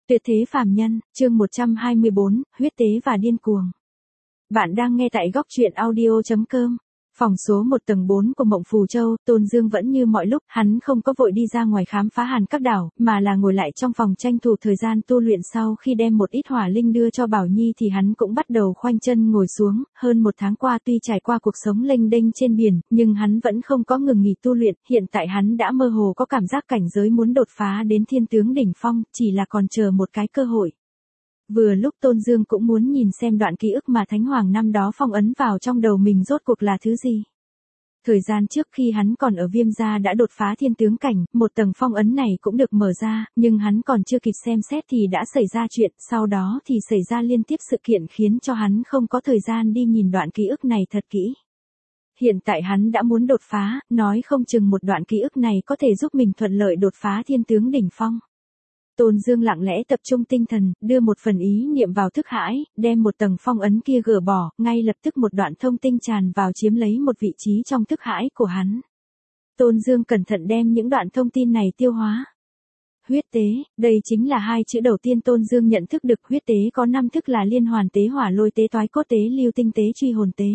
Tuyệt thế phàm nhân, chương 124, huyết tế và điên cuồng. Bạn đang nghe tại góc truyện audio.com. Phòng số 1 tầng 4 của Mộng Phù Châu, Tôn Dương vẫn như mọi lúc, hắn không có vội đi ra ngoài khám phá hàn các đảo, mà là ngồi lại trong phòng tranh thủ thời gian tu luyện. Sau khi đem một ít hỏa linh đưa cho Bảo Nhi thì hắn cũng bắt đầu khoanh chân ngồi xuống. Hơn một tháng qua tuy trải qua cuộc sống lênh đênh trên biển, nhưng hắn vẫn không có ngừng nghỉ tu luyện. Hiện tại hắn đã mơ hồ có cảm giác cảnh giới muốn đột phá đến thiên tướng đỉnh phong, chỉ là còn chờ một cái cơ hội. Vừa lúc Tôn Dương cũng muốn nhìn xem đoạn ký ức mà Thánh Hoàng năm đó phong ấn vào trong đầu mình rốt cuộc là thứ gì. Thời gian trước khi hắn còn ở Viêm Gia đã đột phá thiên tướng cảnh, một tầng phong ấn này cũng được mở ra, nhưng hắn còn chưa kịp xem xét thì đã xảy ra chuyện, sau đó thì xảy ra liên tiếp sự kiện khiến cho hắn không có thời gian đi nhìn đoạn ký ức này thật kỹ. Hiện tại hắn đã muốn đột phá, nói không chừng một đoạn ký ức này có thể giúp mình thuận lợi đột phá thiên tướng đỉnh phong. Tôn Dương lặng lẽ tập trung tinh thần, đưa một phần ý niệm vào thức hải, đem một tầng phong ấn kia gỡ bỏ, ngay lập tức một đoạn thông tinh tràn vào chiếm lấy một vị trí trong thức hải của hắn. Tôn Dương cẩn thận đem những đoạn thông tin này tiêu hóa. Huyết tế, đây chính là hai chữ đầu tiên Tôn Dương nhận thức được. Huyết tế có 5 thức là liên hoàn tế, hỏa lôi tế, toái cốt tế, lưu tinh tế, truy hồn tế.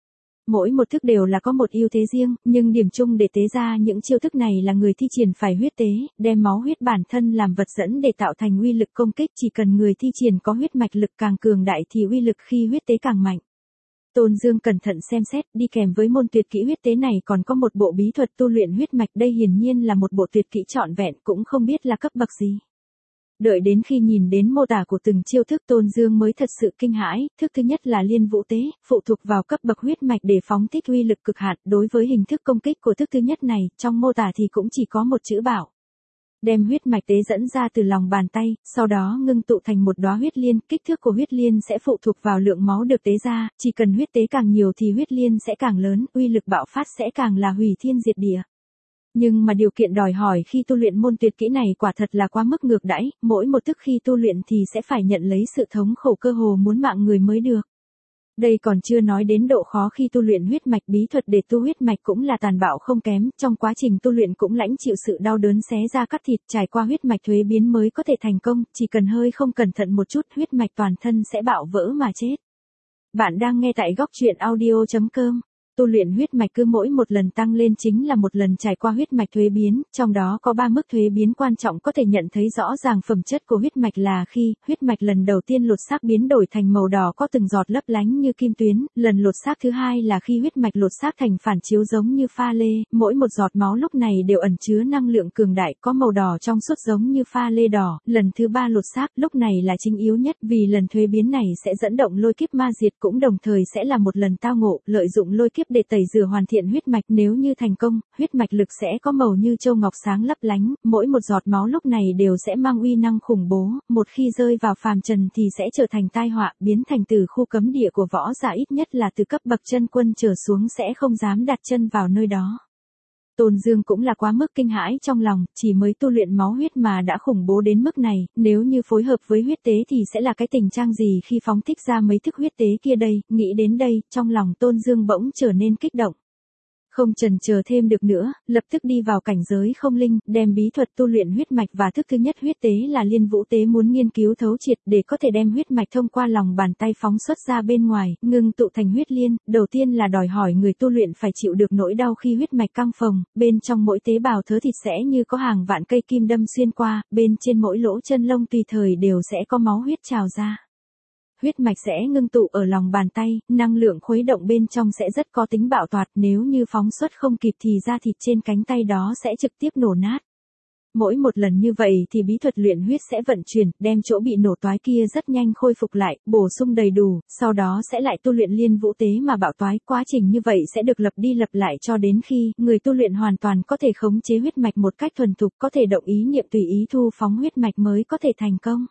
Mỗi một thức đều là có một ưu thế riêng, nhưng điểm chung để tế ra những chiêu thức này là người thi triển phải huyết tế, đem máu huyết bản thân làm vật dẫn để tạo thành uy lực công kích. Chỉ cần người thi triển có huyết mạch lực càng cường đại thì uy lực khi huyết tế càng mạnh. Tôn Dương cẩn thận xem xét, đi kèm với môn tuyệt kỹ huyết tế này còn có một bộ bí thuật tu luyện huyết mạch. Đây hiển nhiên là một bộ tuyệt kỹ trọn vẹn, cũng không biết là cấp bậc gì. Đợi đến khi nhìn đến mô tả của từng chiêu thức, Tôn Dương mới thật sự kinh hãi. Thức thứ nhất là liên vũ tế, phụ thuộc vào cấp bậc huyết mạch để phóng thích uy lực cực hạn. Đối với hình thức công kích của thức thứ nhất này, trong mô tả thì cũng chỉ có một chữ bảo. Đem huyết mạch tế dẫn ra từ lòng bàn tay, sau đó ngưng tụ thành một đóa huyết liên. Kích thước của huyết liên sẽ phụ thuộc vào lượng máu được tế ra, chỉ cần huyết tế càng nhiều thì huyết liên sẽ càng lớn, uy lực bạo phát sẽ càng là hủy thiên diệt địa. Nhưng mà điều kiện đòi hỏi khi tu luyện môn tuyệt kỹ này quả thật là quá mức ngược đãi, mỗi một thức khi tu luyện thì sẽ phải nhận lấy sự thống khổ cơ hồ muốn mạng người mới được. Đây còn chưa nói đến độ khó khi tu luyện huyết mạch. Bí thuật để tu huyết mạch cũng là tàn bạo không kém, trong quá trình tu luyện cũng lãnh chịu sự đau đớn xé da cắt thịt, trải qua huyết mạch thuế biến mới có thể thành công, chỉ cần hơi không cẩn thận một chút huyết mạch toàn thân sẽ bạo vỡ mà chết. Bạn đang nghe tại góc truyện audio.com. Tu luyện huyết mạch cứ mỗi một lần tăng lên chính là một lần trải qua huyết mạch thuế biến, trong đó có 3 mức thuế biến quan trọng có thể nhận thấy rõ ràng phẩm chất của huyết mạch là khi huyết mạch lần đầu tiên lột xác biến đổi thành màu đỏ có từng giọt lấp lánh như kim tuyến, lần lột xác thứ hai là khi huyết mạch lột xác thành phản chiếu giống như pha lê, mỗi một giọt máu lúc này đều ẩn chứa năng lượng cường đại có màu đỏ trong suốt giống như pha lê đỏ, lần thứ 3 lột xác lúc này là chính yếu nhất vì lần thuế biến này sẽ dẫn động lôi kiếp ma diệt, cũng đồng thời sẽ là một lần tao ngộ, lợi dụng lôi kiếp để tẩy rửa hoàn thiện huyết mạch. Nếu như thành công, huyết mạch lực sẽ có màu như châu ngọc sáng lấp lánh, mỗi một giọt máu lúc này đều sẽ mang uy năng khủng bố, một khi rơi vào phàm trần thì sẽ trở thành tai họa, biến thành từ khu cấm địa của võ giả, ít nhất là từ cấp bậc chân quân trở xuống sẽ không dám đặt chân vào nơi đó. Tôn Dương cũng là quá mức kinh hãi trong lòng, chỉ mới tu luyện máu huyết mà đã khủng bố đến mức này, nếu như phối hợp với huyết tế thì sẽ là cái tình trạng gì khi phóng thích ra mấy thức huyết tế kia đây. Nghĩ đến đây, trong lòng Tôn Dương bỗng trở nên kích động. Không chần chờ thêm được nữa, lập tức đi vào cảnh giới không linh, đem bí thuật tu luyện huyết mạch và thức thứ nhất huyết tế là liên vũ tế muốn nghiên cứu thấu triệt để có thể đem huyết mạch thông qua lòng bàn tay phóng xuất ra bên ngoài, ngưng tụ thành huyết liên. Đầu tiên là đòi hỏi người tu luyện phải chịu được nỗi đau khi huyết mạch căng phồng, bên trong mỗi tế bào thớ thịt sẽ như có hàng vạn cây kim đâm xuyên qua, bên trên mỗi lỗ chân lông tùy thời đều sẽ có máu huyết trào ra. Huyết mạch sẽ ngưng tụ ở lòng bàn tay, năng lượng khuấy động bên trong sẽ rất có tính bạo toạt, nếu như phóng xuất không kịp thì da thịt trên cánh tay đó sẽ trực tiếp nổ nát. Mỗi một lần như vậy thì bí thuật luyện huyết sẽ vận chuyển, đem chỗ bị nổ toái kia rất nhanh khôi phục lại, bổ sung đầy đủ, sau đó sẽ lại tu luyện liên vũ tế mà bạo toái. Quá trình như vậy sẽ được lặp đi lặp lại cho đến khi người tu luyện hoàn toàn có thể khống chế huyết mạch một cách thuần thục, có thể động ý niệm tùy ý thu phóng huyết mạch mới có thể thành công.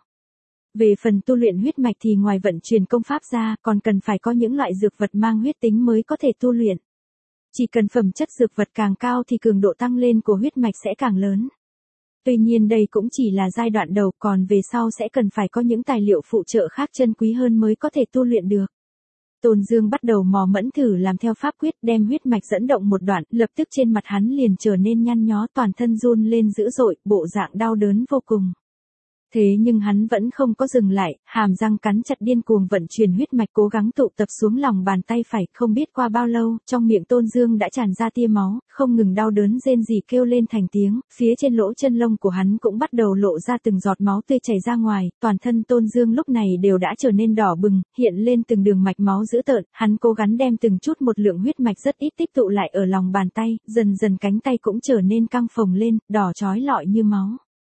Về phần tu luyện huyết mạch thì ngoài vận chuyển công pháp ra, còn cần phải có những loại dược vật mang huyết tính mới có thể tu luyện. Chỉ cần phẩm chất dược vật càng cao thì cường độ tăng lên của huyết mạch sẽ càng lớn. Tuy nhiên đây cũng chỉ là giai đoạn đầu, còn về sau sẽ cần phải có những tài liệu phụ trợ khác chân quý hơn mới có thể tu luyện được. Tôn Dương bắt đầu mò mẫm thử làm theo pháp quyết, đem huyết mạch dẫn động một đoạn, lập tức trên mặt hắn liền trở nên nhăn nhó, toàn thân run lên dữ dội, bộ dạng đau đớn vô cùng. Thế nhưng hắn vẫn không có dừng lại, hàm răng cắn chặt điên cuồng vận chuyển huyết mạch cố gắng tụ tập xuống lòng bàn tay phải, không biết qua bao lâu, trong miệng Tôn Dương đã tràn ra tia máu, không ngừng đau đớn rên rỉ kêu lên thành tiếng, phía trên lỗ chân lông của hắn cũng bắt đầu lộ ra từng giọt máu tươi chảy ra ngoài, toàn thân Tôn Dương lúc này đều đã trở nên đỏ bừng, hiện lên từng đường mạch máu dữ tợn, hắn cố gắng đem từng chút một lượng huyết mạch rất ít tích tụ lại ở lòng bàn tay, dần dần cánh tay cũng trở nên căng phồng lên, đỏ chói lọi như máu.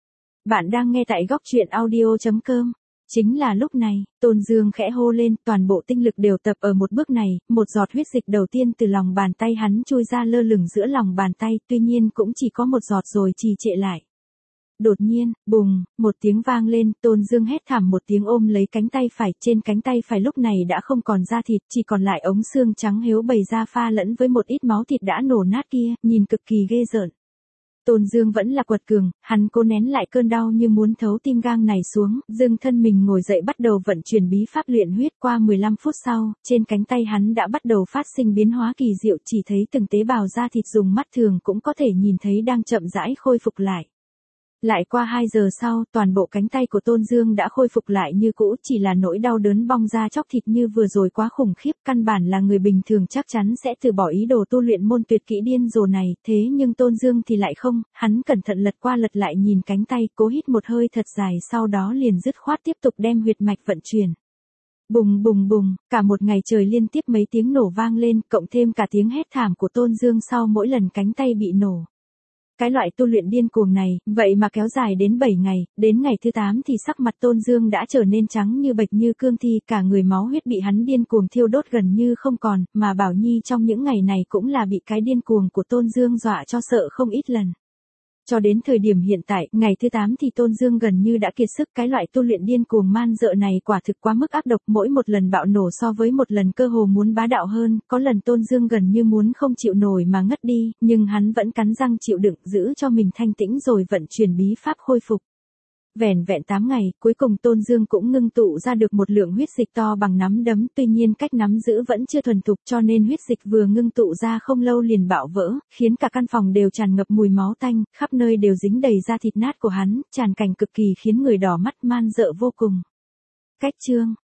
Bạn đang nghe tại góc truyện audio.com. Chính là lúc này, Tôn Dương khẽ hô lên, toàn bộ tinh lực đều tập ở một bước này, một giọt huyết dịch đầu tiên từ lòng bàn tay hắn chui ra lơ lửng giữa lòng bàn tay, tuy nhiên cũng chỉ có một giọt rồi trì trệ lại. Đột nhiên, bùng, một tiếng vang lên, Tôn Dương hét thảm một tiếng ôm lấy cánh tay phải, trên cánh tay phải lúc này đã không còn da thịt, chỉ còn lại ống xương trắng héo bầy ra pha lẫn với một ít máu thịt đã nổ nát kia, nhìn cực kỳ ghê rợn. Tôn Dương vẫn là quật cường, hắn cố nén lại cơn đau như muốn thấu tim gang này xuống, dừng thân mình ngồi dậy bắt đầu vận chuyển bí pháp luyện huyết. Qua 15 phút sau, trên cánh tay hắn đã bắt đầu phát sinh biến hóa kỳ diệu, chỉ thấy từng tế bào da thịt dùng mắt thường cũng có thể nhìn thấy đang chậm rãi khôi phục lại. Lại qua 2 giờ sau, toàn bộ cánh tay của Tôn Dương đã khôi phục lại như cũ, chỉ là nỗi đau đớn bong ra chóc thịt như vừa rồi quá khủng khiếp, căn bản là người bình thường chắc chắn sẽ từ bỏ ý đồ tu luyện môn tuyệt kỹ điên rồ này, thế nhưng Tôn Dương thì lại không, hắn cẩn thận lật qua lật lại nhìn cánh tay, cố hít một hơi thật dài, sau đó liền dứt khoát tiếp tục đem huyệt mạch vận chuyển. Bùng bùng bùng, cả một ngày trời liên tiếp mấy tiếng nổ vang lên, cộng thêm cả tiếng hét thảm của Tôn Dương sau mỗi lần cánh tay bị nổ. Cái loại tu luyện điên cuồng này, vậy mà kéo dài đến 7 ngày, đến ngày thứ 8 thì sắc mặt Tôn Dương đã trở nên trắng như bệch như cương thi, cả người máu huyết bị hắn điên cuồng thiêu đốt gần như không còn, mà Bảo Nhi trong những ngày này cũng là bị cái điên cuồng của Tôn Dương dọa cho sợ không ít lần. Cho đến thời điểm hiện tại, ngày thứ 8 thì Tôn Dương gần như đã kiệt sức, cái loại tu luyện điên cuồng man dợ này quả thực quá mức ác độc, mỗi một lần bạo nổ so với một lần cơ hồ muốn bá đạo hơn, có lần Tôn Dương gần như muốn không chịu nổi mà ngất đi, nhưng hắn vẫn cắn răng chịu đựng, giữ cho mình thanh tĩnh rồi vận chuyển bí pháp khôi phục. Vẻn vẹn 8 ngày, cuối cùng Tôn Dương cũng ngưng tụ ra được một lượng huyết dịch to bằng nắm đấm, tuy nhiên cách nắm giữ vẫn chưa thuần thục cho nên huyết dịch vừa ngưng tụ ra không lâu liền bạo vỡ, khiến cả căn phòng đều tràn ngập mùi máu tanh, khắp nơi đều dính đầy da thịt nát của hắn, tràn cảnh cực kỳ khiến người đỏ mắt man dợ vô cùng. Cách chương